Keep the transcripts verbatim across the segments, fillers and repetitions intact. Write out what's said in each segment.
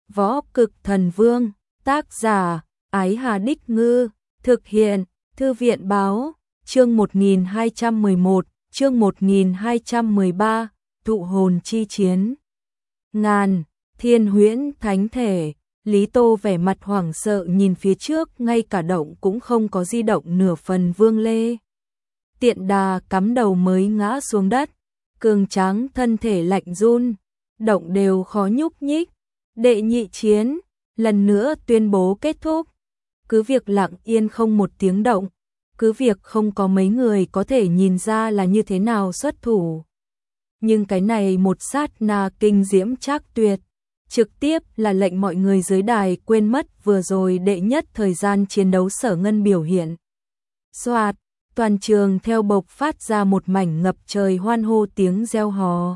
Võ Cực Thần Vương, tác giả, Ái Hà Đích Ngư, thực hiện, Thư viện Báo, chương một nghìn hai trăm mười một, chương một nghìn hai trăm mười ba, Tụ hồn chi chiến. Ngàn, Thiên Huyễn Thánh Thể, Lý Tô vẻ mặt hoảng sợ nhìn phía trước, ngay cả động cũng không có di động nửa phần. Vương Lê tiện đà cắm đầu mới ngã xuống đất, cường tráng thân thể lạnh run, động đều khó nhúc nhích. Đệ nhị chiến, lần nữa tuyên bố kết thúc. Cứ việc lặng yên không một tiếng động, cứ việc không có mấy người có thể nhìn ra là như thế nào xuất thủ. Nhưng cái này một sát na kinh diễm trác tuyệt, trực tiếp là lệnh mọi người dưới đài quên mất vừa rồi đệ nhất thời gian chiến đấu Sở Ngân biểu hiện. Soạt, toàn trường theo bộc phát ra một mảnh ngập trời hoan hô tiếng reo hò.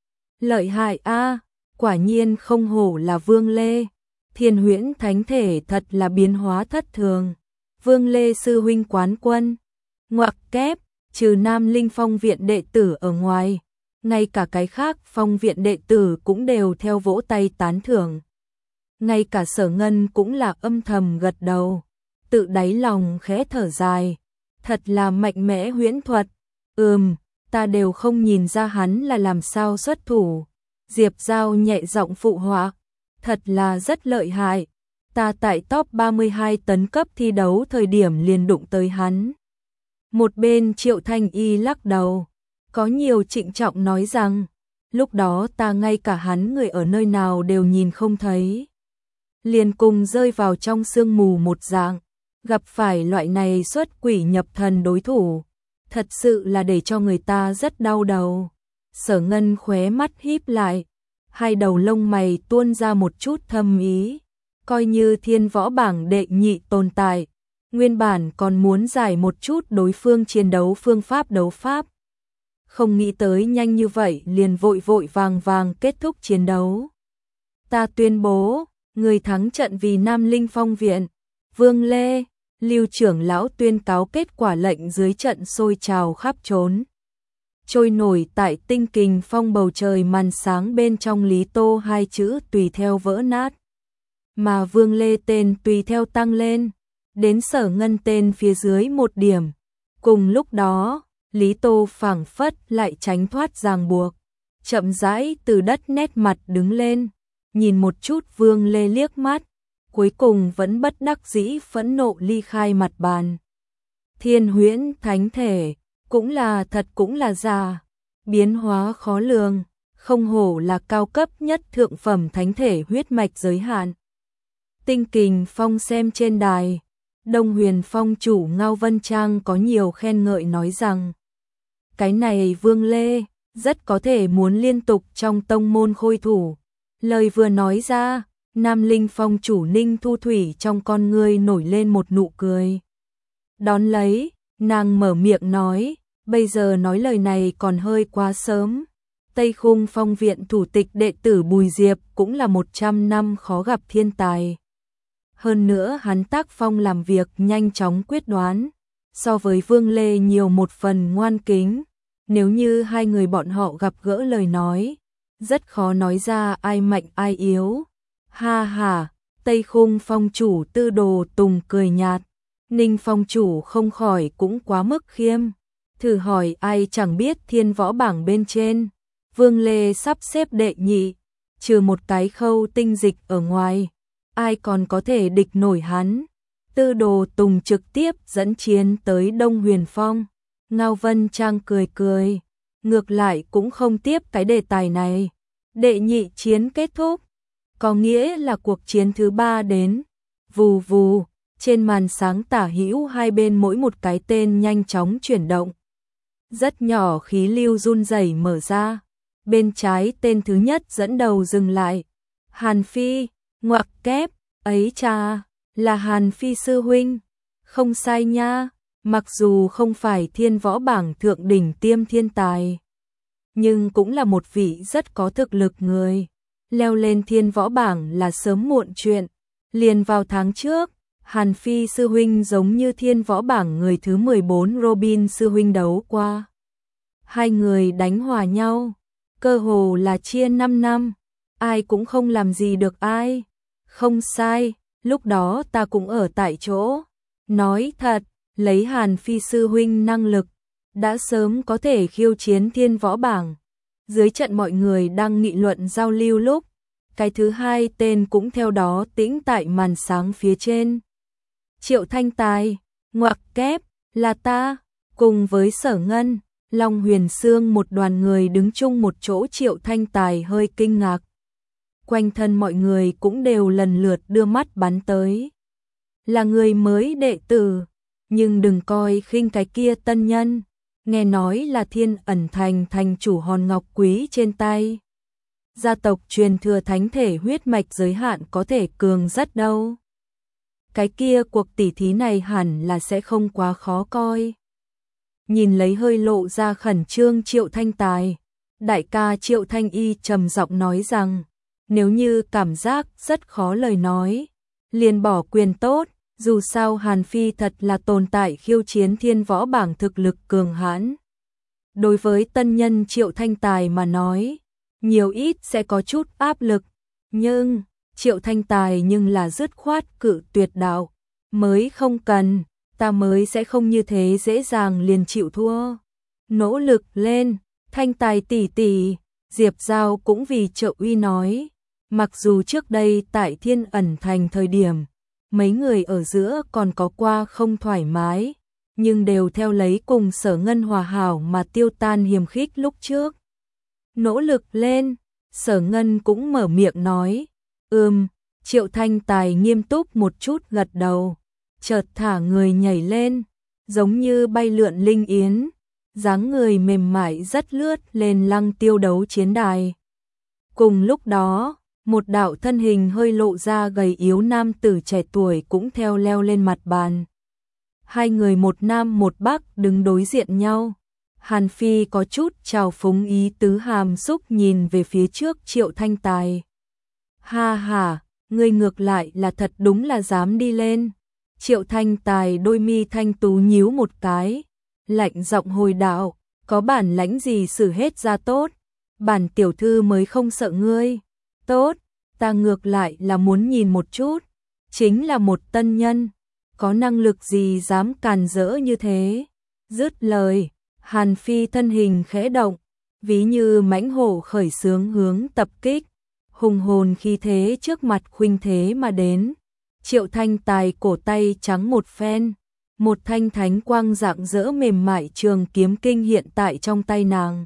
Lợi hại a, quả nhiên không hổ là Vương Lê, Thiên Huyễn Thánh Thể thật là biến hóa thất thường. Vương Lê sư huynh quán quân. Ngoặc kép, trừ Nam Linh Phong viện đệ tử ở ngoài, ngay cả cái khác phong viện đệ tử cũng đều theo vỗ tay tán thưởng. Ngay cả Sở Ngân cũng là âm thầm gật đầu, tự đáy lòng khẽ thở dài. Thật là mạnh mẽ huyễn thuật. Ừm, ta đều không nhìn ra hắn là làm sao xuất thủ. Diệp Giao nhẹ giọng phụ họa. Thật là rất lợi hại. Ta tại top ba mươi hai tấn cấp thi đấu thời điểm liền đụng tới hắn. Một bên Triệu Thanh Y lắc đầu, có nhiều trịnh trọng nói rằng, lúc đó ta ngay cả hắn người ở nơi nào đều nhìn không thấy. Liền cùng rơi vào trong sương mù một dạng, gặp phải loại này xuất quỷ nhập thần đối thủ, thật sự là để cho người ta rất đau đầu. Sở Ngân khóe mắt híp lại, hai đầu lông mày tuôn ra một chút thâm ý, coi như thiên võ bảng đệ nhị tồn tại, nguyên bản còn muốn giải một chút đối phương chiến đấu phương pháp đấu pháp. Không nghĩ tới nhanh như vậy liền vội vội vàng vàng kết thúc chiến đấu. Ta tuyên bố, người thắng trận vì Nam Linh Phong viện, Vương Lê. Lưu trưởng lão tuyên cáo kết quả, lệnh dưới trận sôi trào khắp trốn. Trôi nổi tại tinh kình phong bầu trời màn sáng bên trong, Lý Tô hai chữ tùy theo vỡ nát. Mà Vương Lê tên tùy theo tăng lên, đến Sở Ngân tên phía dưới một điểm. Cùng lúc đó, Lý Tô phảng phất lại tránh thoát ràng buộc, chậm rãi từ đất nét mặt đứng lên, nhìn một chút Vương Lê liếc mắt, cuối cùng vẫn bất đắc dĩ phẫn nộ ly khai mặt bàn. Thiên Huyễn Thánh Thể, cũng là thật cũng là giả, biến hóa khó lường, không hổ là cao cấp nhất thượng phẩm thánh thể huyết mạch giới hạn. Tinh Kình Phong xem trên đài, Đông Huyền Phong chủ Ngao Vân Trang có nhiều khen ngợi nói rằng, cái này Vương Lê rất có thể muốn liên tục trong tông môn khôi thủ. Lời vừa nói ra, Nam Linh Phong chủ Ninh Thu Thủy trong con ngươi nổi lên một nụ cười. Đón lấy, nàng mở miệng nói, bây giờ nói lời này còn hơi quá sớm. Tây Khung Phong viện thủ tịch đệ tử Bùi Diệp cũng là một trăm năm khó gặp thiên tài. Hơn nữa hắn tác phong làm việc nhanh chóng quyết đoán, so với Vương Lê nhiều một phần ngoan kính. Nếu như hai người bọn họ gặp gỡ lời nói, rất khó nói ra ai mạnh ai yếu. Ha ha, Tây Khung Phong chủ Tư Đồ Tùng cười nhạt, Ninh Phong chủ không khỏi cũng quá mức khiêm. Thử hỏi ai chẳng biết thiên võ bảng bên trên, Vương Lê sắp xếp đệ nhị, trừ một cái Khâu Tinh Dịch ở ngoài, ai còn có thể địch nổi hắn. Tư Đồ Tùng trực tiếp dẫn chiến tới Đông Huyền Phong. Ngao Vân Trang cười cười, ngược lại cũng không tiếp cái đề tài này. Đệ nhị chiến kết thúc, có nghĩa là cuộc chiến thứ ba đến. Vù vù, trên màn sáng tả hữu hai bên mỗi một cái tên nhanh chóng chuyển động. Rất nhỏ khí lưu run rẩy mở ra, bên trái tên thứ nhất dẫn đầu dừng lại. Hàn Phi, ngoặc kép, ấy cha, là Hàn Phi sư huynh. Không sai nha, mặc dù không phải thiên võ bảng thượng đỉnh tiêm thiên tài, nhưng cũng là một vị rất có thực lực người. Leo lên thiên võ bảng là sớm muộn chuyện. Liền vào tháng trước, Hàn Phi sư huynh giống như thiên võ bảng người thứ mười bốn Robin sư huynh đấu qua. Hai người đánh hòa nhau, cơ hồ là chia năm năm, ai cũng không làm gì được ai. Không sai, lúc đó ta cũng ở tại chỗ. Nói thật, lấy Hàn Phi sư huynh năng lực, đã sớm có thể khiêu chiến thiên võ bảng. Dưới trận mọi người đang nghị luận giao lưu lúc, cái thứ hai tên cũng theo đó tĩnh tại màn sáng phía trên. Triệu Thanh Tài, ngoặc kép, là ta, cùng với Sở Ngân, Long Huyền Sương một đoàn người đứng chung một chỗ. Triệu Thanh Tài hơi kinh ngạc. Quanh thân mọi người cũng đều lần lượt đưa mắt bắn tới. Là người mới đệ tử, nhưng đừng coi khinh cái kia tân nhân, nghe nói là Thiên Ẩn Thành thành chủ hòn ngọc quý trên tay. Gia tộc truyền thừa thánh thể huyết mạch giới hạn có thể cường rất đâu. Cái kia cuộc tỉ thí này hẳn là sẽ không quá khó coi. Nhìn lấy hơi lộ ra khẩn trương Triệu Thanh Tài, đại ca Triệu Thanh Y trầm giọng nói rằng, nếu như cảm giác rất khó lời nói, liền bỏ quyền tốt, dù sao Hàn Phi thật là tồn tại khiêu chiến thiên võ bảng thực lực cường hãn. Đối với tân nhân Triệu Thanh Tài mà nói, nhiều ít sẽ có chút áp lực, nhưng Triệu Thanh Tài nhưng là dứt khoát cự tuyệt đạo, mới không cần, ta mới sẽ không như thế dễ dàng liền chịu thua. Nỗ lực lên, Thanh Tài tỷ tỷ, Diệp Giao cũng vì trợ uy nói, mặc dù trước đây tại Thiên Ẩn Thành thời điểm, mấy người ở giữa còn có qua không thoải mái, nhưng đều theo lấy cùng Sở Ngân hòa hảo mà tiêu tan hiềm khích lúc trước. Nỗ lực lên, Sở Ngân cũng mở miệng nói, ừm, Triệu Thanh Tài nghiêm túc một chút gật đầu, chợt thả người nhảy lên, giống như bay lượn linh yến, dáng người mềm mại rất lướt lên lăng tiêu đấu chiến đài. Cùng lúc đó, một đạo thân hình hơi lộ ra gầy yếu nam tử trẻ tuổi cũng theo leo lên mặt bàn. Hai người một nam một bắc đứng đối diện nhau. Hàn Phi có chút trào phúng ý tứ hàm xúc nhìn về phía trước Triệu Thanh Tài. Ha ha, ngươi ngược lại là thật đúng là dám đi lên. Triệu Thanh Tài đôi mi thanh tú nhíu một cái, lạnh giọng hồi đạo, có bản lãnh gì xử hết ra tốt, bản tiểu thư mới không sợ ngươi. Tốt, ta ngược lại là muốn nhìn một chút, chính là một tân nhân, có năng lực gì dám càn rỡ như thế. Dứt lời, Hàn Phi thân hình khẽ động, ví như mãnh hổ khởi xướng hướng tập kích, hùng hồn khí thế trước mặt khuynh thế mà đến. Triệu Thanh Tài cổ tay trắng một phen, một thanh thánh quang rạng rỡ mềm mại trường kiếm kinh hiện tại trong tay nàng.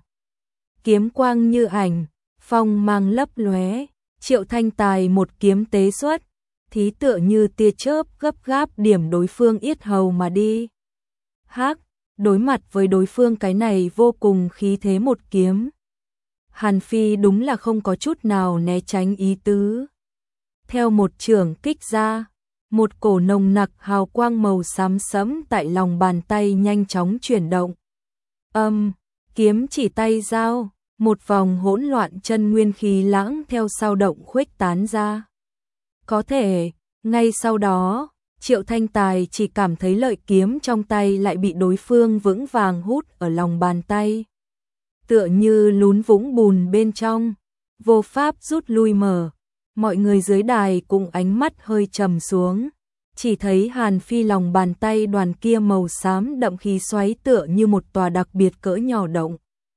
Kiếm quang như ảnh, phong mang lấp lóe, Triệu Thanh Tài một kiếm tế xuất, thí tựa như tia chớp gấp gáp điểm đối phương yết hầu mà đi. Hắc, đối mặt với đối phương cái này vô cùng khí thế một kiếm, Hàn Phi đúng là không có chút nào né tránh ý tứ. Theo một trường kích ra, một cổ nồng nặc hào quang màu xám sẫm tại lòng bàn tay nhanh chóng chuyển động. Âm, kiếm chỉ tay giao, một vòng hỗn loạn chân nguyên khí lãng theo sao động khuếch tán ra. Có thể, ngay sau đó, Triệu Thanh Tài chỉ cảm thấy lợi kiếm trong tay lại bị đối phương vững vàng hút ở lòng bàn tay. Tựa như lún vũng bùn bên trong, vô pháp rút lui mở. Mọi người dưới đài cùng ánh mắt hơi trầm xuống, chỉ thấy Hàn Phi lòng bàn tay đoàn kia màu xám đậm khí xoáy tựa như một tòa đặc biệt cỡ nhỏ động.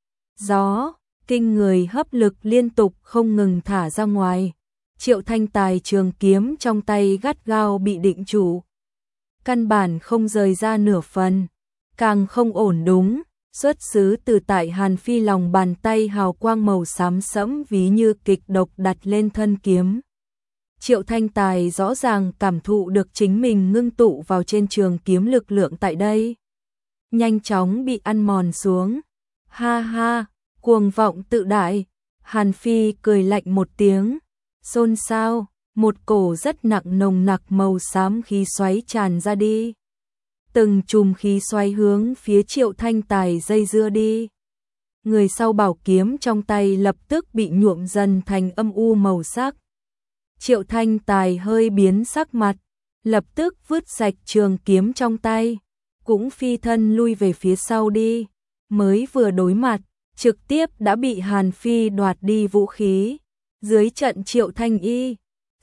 Gió, kinh người hấp lực liên tục không ngừng thả ra ngoài. Triệu Thanh Tài trường kiếm trong tay gắt gao bị định trụ. Căn bản không rời ra nửa phần, càng không ổn đúng, xuất xứ từ tại Hàn Phi lòng bàn tay hào quang màu xám sẫm ví như kịch độc đặt lên thân kiếm. Triệu Thanh Tài rõ ràng cảm thụ được chính mình ngưng tụ vào trên trường kiếm lực lượng tại đây. Nhanh chóng bị ăn mòn xuống. Ha ha, cuồng vọng tự đại. Hàn Phi cười lạnh một tiếng. Xôn xao, một cổ rất nặng nồng nặc màu xám khí xoáy tràn ra đi. Từng chùm khí xoáy hướng phía Triệu Thanh Tài dây dưa đi. Người sau bảo kiếm trong tay lập tức bị nhuộm dần thành âm u màu sắc. Triệu Thanh Tài hơi biến sắc mặt, lập tức vứt sạch trường kiếm trong tay, cũng phi thân lui về phía sau đi, mới vừa đối mặt, trực tiếp đã bị Hàn Phi đoạt đi vũ khí. Dưới trận Triệu Thanh Y,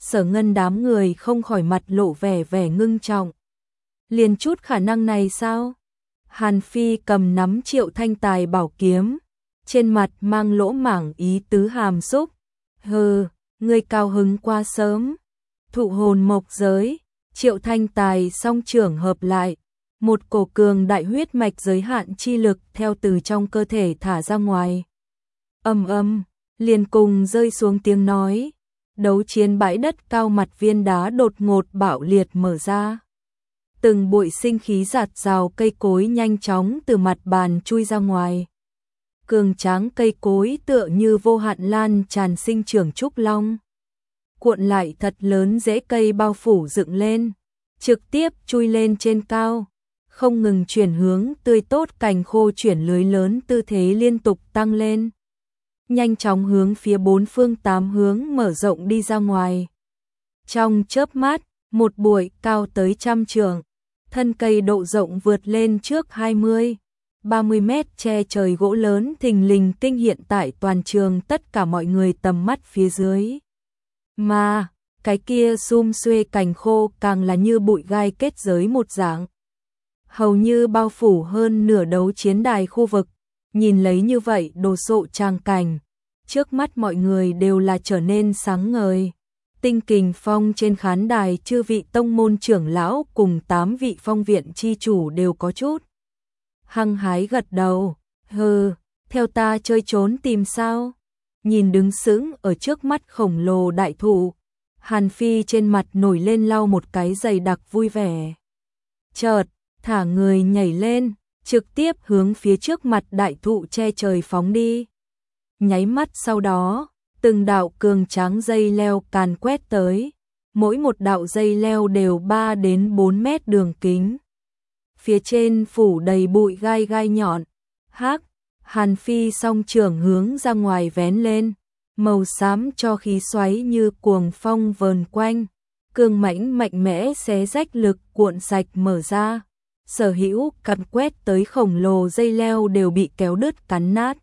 Sở Ngân đám người không khỏi mặt lộ vẻ vẻ ngưng trọng. Liền chút khả năng này sao? Hàn Phi cầm nắm Triệu Thanh Tài bảo kiếm, trên mặt mang lỗ mảng ý tứ hàm xúc. Hừ, ngươi cao hứng quá sớm. Thụ hồn mộc giới, Triệu Thanh Tài song trưởng hợp lại, một cổ cường đại huyết mạch giới hạn chi lực theo từ trong cơ thể thả ra ngoài. Ầm ầm, liền cùng rơi xuống tiếng nói. Đấu chiến bãi đất cao mặt viên đá đột ngột bạo liệt mở ra. Từng bụi sinh khí giạt rào cây cối nhanh chóng từ mặt bàn chui ra ngoài. Cường tráng cây cối tựa như vô hạn lan tràn sinh trưởng trúc long. Cuộn lại thật lớn rễ cây bao phủ dựng lên, trực tiếp chui lên trên cao, không ngừng chuyển hướng tươi tốt cành khô chuyển lưới lớn tư thế liên tục tăng lên. Nhanh chóng hướng phía bốn phương tám hướng mở rộng đi ra ngoài. Trong chớp mắt, một bụi cao tới trăm trượng, thân cây độ rộng vượt lên trước hai mươi, ba mươi mét che trời gỗ lớn thình lình kinh hiện tại toàn trường tất cả mọi người tầm mắt phía dưới. Mà, cái kia sum xuê cành khô càng là như bụi gai kết giới một dạng. Hầu như bao phủ hơn nửa đấu chiến đài khu vực, nhìn lấy như vậy đồ sộ trang cảnh. Trước mắt mọi người đều là trở nên sáng ngời. Tinh Kình Phong trên khán đài chư vị tông môn trưởng lão cùng tám vị phong viện chi chủ đều có chút hăng hái gật đầu. Hừ, theo ta chơi trốn tìm sao? Nhìn đứng sững ở trước mắt khổng lồ đại thụ, Hàn Phi trên mặt nổi lên lau một cái dày đặc vui vẻ. Chợt, thả người nhảy lên, trực tiếp hướng phía trước mặt đại thụ che trời phóng đi. Nháy mắt sau đó, từng đạo cường tráng dây leo càn quét tới, mỗi một đạo dây leo đều ba đến bốn mét đường kính. Phía trên phủ đầy bụi gai gai nhọn, hắc, Hàn Phi song trưởng hướng ra ngoài vén lên, màu xám cho khí xoáy như cuồng phong vờn quanh, cương mãnh mạnh mẽ xé rách lực cuộn sạch mở ra, sở hữu càn quét tới khổng lồ dây leo đều bị kéo đứt cắn nát.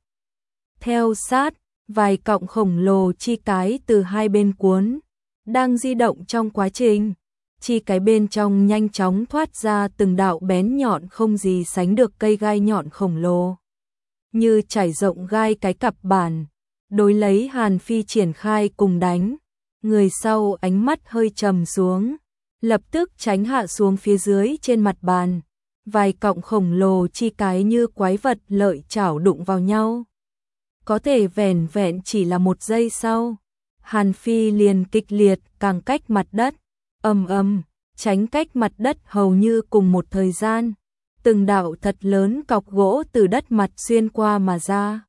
Theo sát, vài cọng khổng lồ chi cái từ hai bên cuốn, đang di động trong quá trình, chi cái bên trong nhanh chóng thoát ra từng đạo bén nhọn không gì sánh được cây gai nhọn khổng lồ. Như trải rộng gai cái cặp bản, đối lấy Hàn Phi triển khai cùng đánh, người sau ánh mắt hơi trầm xuống, lập tức tránh hạ xuống phía dưới trên mặt bàn, vài cọng khổng lồ chi cái như quái vật lợi chảo đụng vào nhau. Có thể vẻn vẹn chỉ là một giây sau, Hàn Phi liền kịch liệt càng cách mặt đất, ầm ầm, tránh cách mặt đất hầu như cùng một thời gian, từng đạo thật lớn cọc gỗ từ đất mặt xuyên qua mà ra,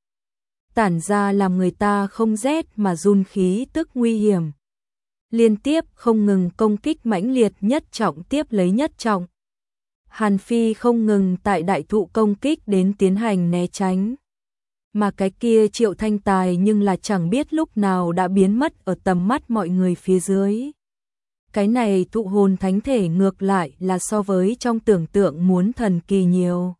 tản ra làm người ta không rét mà run khí tức nguy hiểm. Liên tiếp không ngừng công kích mãnh liệt nhất trọng tiếp lấy nhất trọng. Hàn Phi không ngừng tại đại thụ công kích đến tiến hành né tránh. Mà cái kia Triệu Thanh Tài nhưng là chẳng biết lúc nào đã biến mất ở tầm mắt mọi người phía dưới. Cái này thụ hồn thánh thể ngược lại là so với trong tưởng tượng muốn thần kỳ nhiều.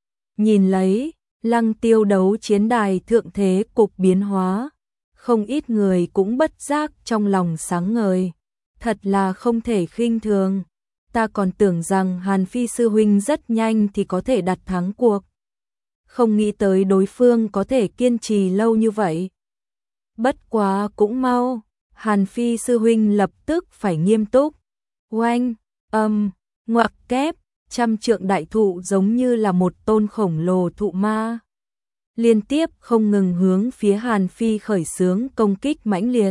Nhìn lấy, Lăng Tiêu đấu chiến đài thượng thế cục biến hóa, không ít người cũng bất giác trong lòng sáng ngời. Thật là không thể khinh thường, ta còn tưởng rằng Hàn Phi sư huynh rất nhanh thì có thể đặt thắng cuộc. Không nghĩ tới đối phương có thể kiên trì lâu như vậy. Bất quá cũng mau, Hàn Phi sư huynh lập tức phải nghiêm túc. Oanh, âm, ngoặc kép, trăm trượng đại thụ giống như là một tôn khổng lồ thụ ma. Liên tiếp không ngừng hướng phía Hàn Phi khởi xướng công kích mãnh liệt.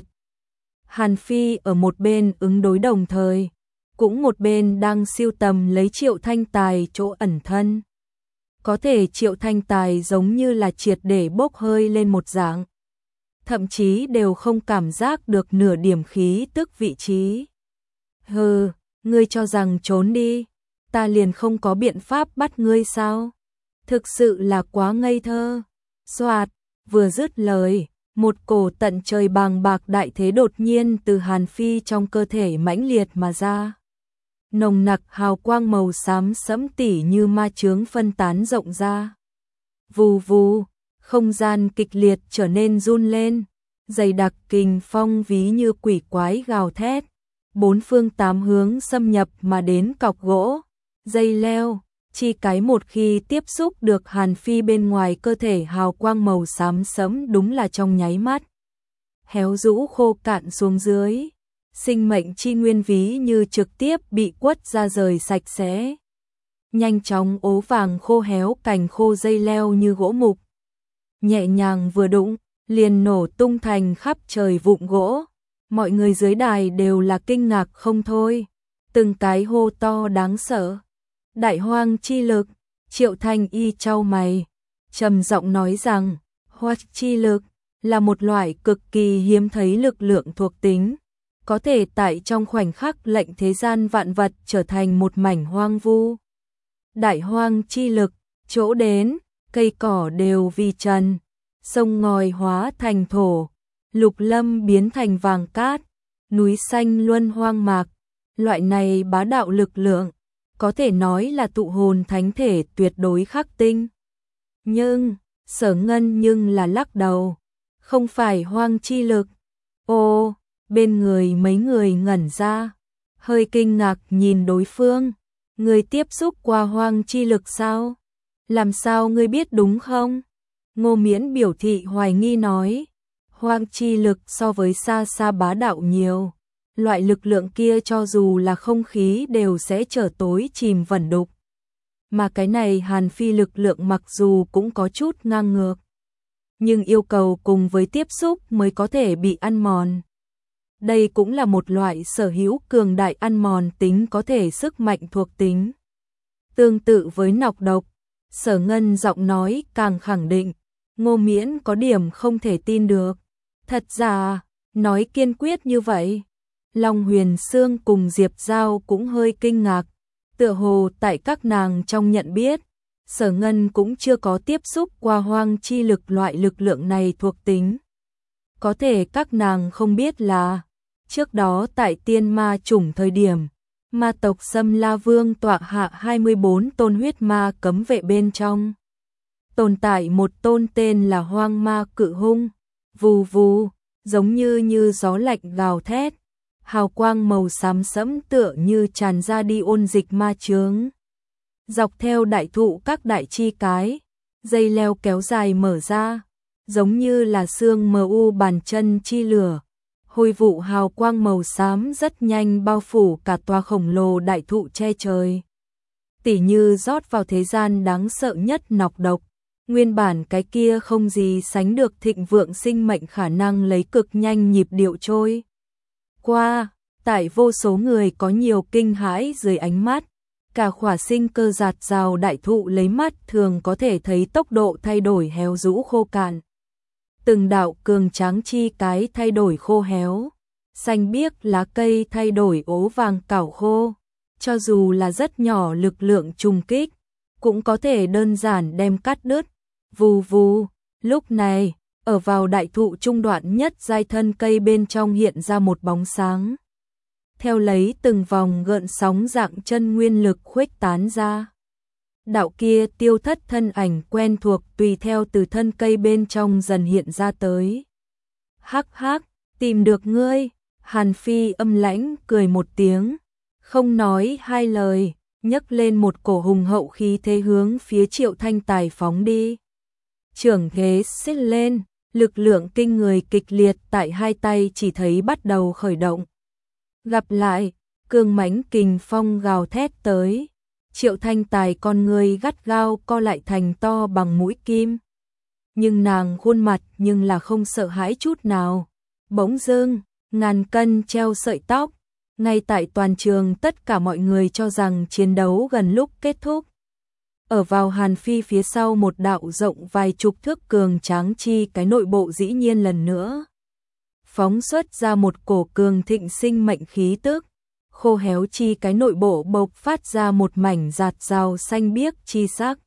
Hàn Phi ở một bên ứng đối đồng thời, cũng một bên đang siêu tầm lấy Triệu Thanh Tài chỗ ẩn thân. Có thể Triệu Thanh Tài giống như là triệt để bốc hơi lên một dạng. Thậm chí đều không cảm giác được nửa điểm khí tức vị trí. Hừ, ngươi cho rằng trốn đi, ta liền không có biện pháp bắt ngươi sao? Thực sự là quá ngây thơ. Soạt, vừa dứt lời, một cổ tận trời bàng bạc đại thế đột nhiên từ Hàn Phi trong cơ thể mãnh liệt mà ra. Nồng nặc hào quang màu xám sẫm tỉ như ma chướng phân tán rộng ra. Vù vù, không gian kịch liệt trở nên run lên, dày đặc kình phong ví như quỷ quái gào thét, bốn phương tám hướng xâm nhập mà đến cọc gỗ, dây leo, chi cái một khi tiếp xúc được Hàn Phi bên ngoài cơ thể hào quang màu xám sẫm đúng là trong nháy mắt. Héo rũ khô cạn xuống dưới, sinh mệnh chi nguyên ví như trực tiếp bị quất ra rời sạch sẽ. Nhanh chóng ố vàng khô héo cành khô dây leo như gỗ mục. Nhẹ nhàng vừa đụng, liền nổ tung thành khắp trời vụn gỗ. Mọi người dưới đài đều là kinh ngạc không thôi. Từng cái hô to đáng sợ. Đại hoang chi lực, Triệu Thanh Y chau mày, trầm giọng nói rằng, hoang chi lực là một loại cực kỳ hiếm thấy lực lượng thuộc tính, có thể tại trong khoảnh khắc lệnh thế gian vạn vật trở thành một mảnh hoang vu. Đại hoang chi lực, chỗ đến, cây cỏ đều vì trần, sông ngòi hóa thành thổ, lục lâm biến thành vàng cát, núi xanh luân hoang mạc, loại này bá đạo lực lượng, có thể nói là tụ hồn thánh thể tuyệt đối khắc tinh. Nhưng, Sở Ngân nhưng là lắc đầu, không phải hoang chi lực. Ô, bên người mấy người ngẩn ra, hơi kinh ngạc nhìn đối phương, người tiếp xúc qua hoang chi lực sao? Làm sao ngươi biết đúng không? Ngô Miễn biểu thị hoài nghi nói, hoang chi lực so với xa xa bá đạo nhiều. Loại lực lượng kia cho dù là không khí đều sẽ trở tối chìm vẩn đục. Mà cái này Hàn Phi lực lượng mặc dù cũng có chút ngang ngược, nhưng yêu cầu cùng với tiếp xúc mới có thể bị ăn mòn. Đây cũng là một loại sở hữu cường đại ăn mòn tính có thể sức mạnh thuộc tính. Tương tự với nọc độc, Sở Ngân giọng nói càng khẳng định, Ngô Miễn có điểm không thể tin được. Thật ra, nói kiên quyết như vậy. Long Huyền Sương cùng Diệp Giao cũng hơi kinh ngạc, tựa hồ tại các nàng trong nhận biết, Sở Ngân cũng chưa có tiếp xúc qua hoang chi lực loại lực lượng này thuộc tính. Có thể các nàng không biết là, trước đó tại tiên ma chủng thời điểm, ma tộc Xâm La Vương tọa hạ hai mươi bốn tôn huyết ma cấm vệ bên trong. Tồn tại một tôn tên là Hoang Ma Cự Hung, vù vù, giống như như gió lạnh gào thét. Hào quang màu xám sẫm tựa như tràn ra đi ôn dịch ma chướng. Dọc theo đại thụ các đại chi cái, dây leo kéo dài mở ra, giống như là xương mờ u bàn chân chi lửa. Hôi vụ hào quang màu xám rất nhanh bao phủ cả tòa khổng lồ đại thụ che trời. Tỉ như rót vào thế gian đáng sợ nhất nọc độc, nguyên bản cái kia không gì sánh được thịnh vượng sinh mệnh khả năng lấy cực nhanh nhịp điệu trôi qua, tại vô số người có nhiều kinh hãi dưới ánh mắt, cả khỏa sinh cơ giạt rào đại thụ lấy mắt thường có thể thấy tốc độ thay đổi héo rũ khô cạn. Từng đạo cường tráng chi cái thay đổi khô héo, xanh biếc lá cây thay đổi ố vàng cảo khô, cho dù là rất nhỏ lực lượng trùng kích, cũng có thể đơn giản đem cắt đứt. Vù vù, lúc này, ở vào đại thụ trung đoạn nhất giai thân cây bên trong hiện ra một bóng sáng. Theo lấy từng vòng gợn sóng dạng chân nguyên lực khuếch tán ra. Đạo kia tiêu thất thân ảnh quen thuộc tùy theo từ thân cây bên trong dần hiện ra tới. Hắc hắc, tìm được ngươi, Hàn Phi âm lãnh cười một tiếng, không nói hai lời, nhấc lên một cổ hùng hậu khí thế hướng phía Triệu Thanh Tài phóng đi. Trưởng ghế xích lên, lực lượng kinh người kịch liệt tại hai tay chỉ thấy bắt đầu khởi động. Gặp lại, cương mãnh kình phong gào thét tới. Triệu Thanh Tài con người gắt gao co lại thành to bằng mũi kim. Nhưng nàng khuôn mặt nhưng là không sợ hãi chút nào. Bỗng dưng, ngàn cân treo sợi tóc. Ngay tại toàn trường tất cả mọi người cho rằng chiến đấu gần lúc kết thúc. Ở vào Hàn Phi phía sau một đạo rộng vài chục thước cường tráng chi cái nội bộ dĩ nhiên lần nữa. Phóng xuất ra một cổ cường thịnh sinh mệnh khí tức. Khô héo chi cái nội bộ bộc phát ra một mảnh giạt rào xanh biếc chi sắc.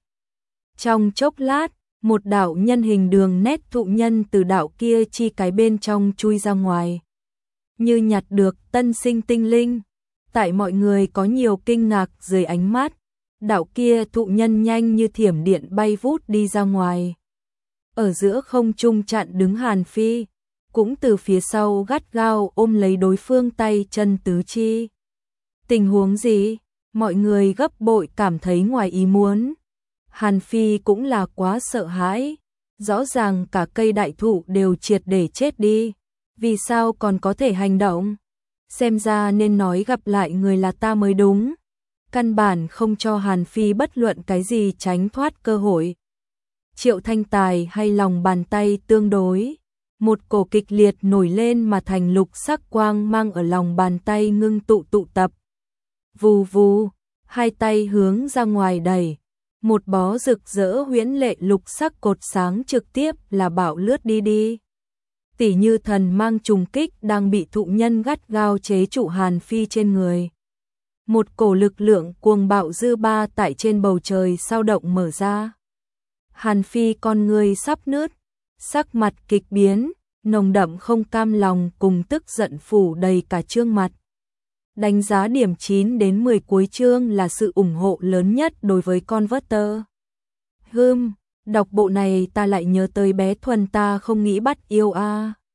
Trong chốc lát, một đạo nhân hình đường nét thụ nhân từ đạo kia chi cái bên trong chui ra ngoài. Như nhặt được tân sinh tinh linh. Tại mọi người có nhiều kinh ngạc dưới ánh mắt, đạo kia thụ nhân nhanh như thiểm điện bay vút đi ra ngoài. Ở giữa không trung chặn đứng Hàn Phi, cũng từ phía sau gắt gao ôm lấy đối phương tay chân tứ chi. Tình huống gì? Mọi người gấp bội cảm thấy ngoài ý muốn. Hàn Phi cũng là quá sợ hãi. Rõ ràng cả cây đại thụ đều triệt để chết đi. Vì sao còn có thể hành động? Xem ra nên nói gặp lại người là ta mới đúng. Căn bản không cho Hàn Phi bất luận cái gì tránh thoát cơ hội. Triệu Thanh Tài hay lòng bàn tay tương đối. Một cổ kịch liệt nổi lên mà thành lục sắc quang mang ở lòng bàn tay ngưng tụ tụ tập. Vù vù, hai tay hướng ra ngoài đẩy. Một bó rực rỡ huyễn lệ lục sắc cột sáng trực tiếp là bạo lướt đi đi. Tỉ như thần mang trùng kích đang bị thụ nhân gắt gao chế trụ Hàn Phi trên người. Một cổ lực lượng cuồng bạo dư ba tại trên bầu trời sao động mở ra. Hàn Phi con người sắp nứt, sắc mặt kịch biến, nồng đậm không cam lòng cùng tức giận phủ đầy cả trương mặt. Đánh giá điểm chín đến mười cuối chương là sự ủng hộ lớn nhất đối với Converter. Hừm, đọc bộ này ta lại nhớ tới bé Thuần ta không nghĩ bắt yêu a. À.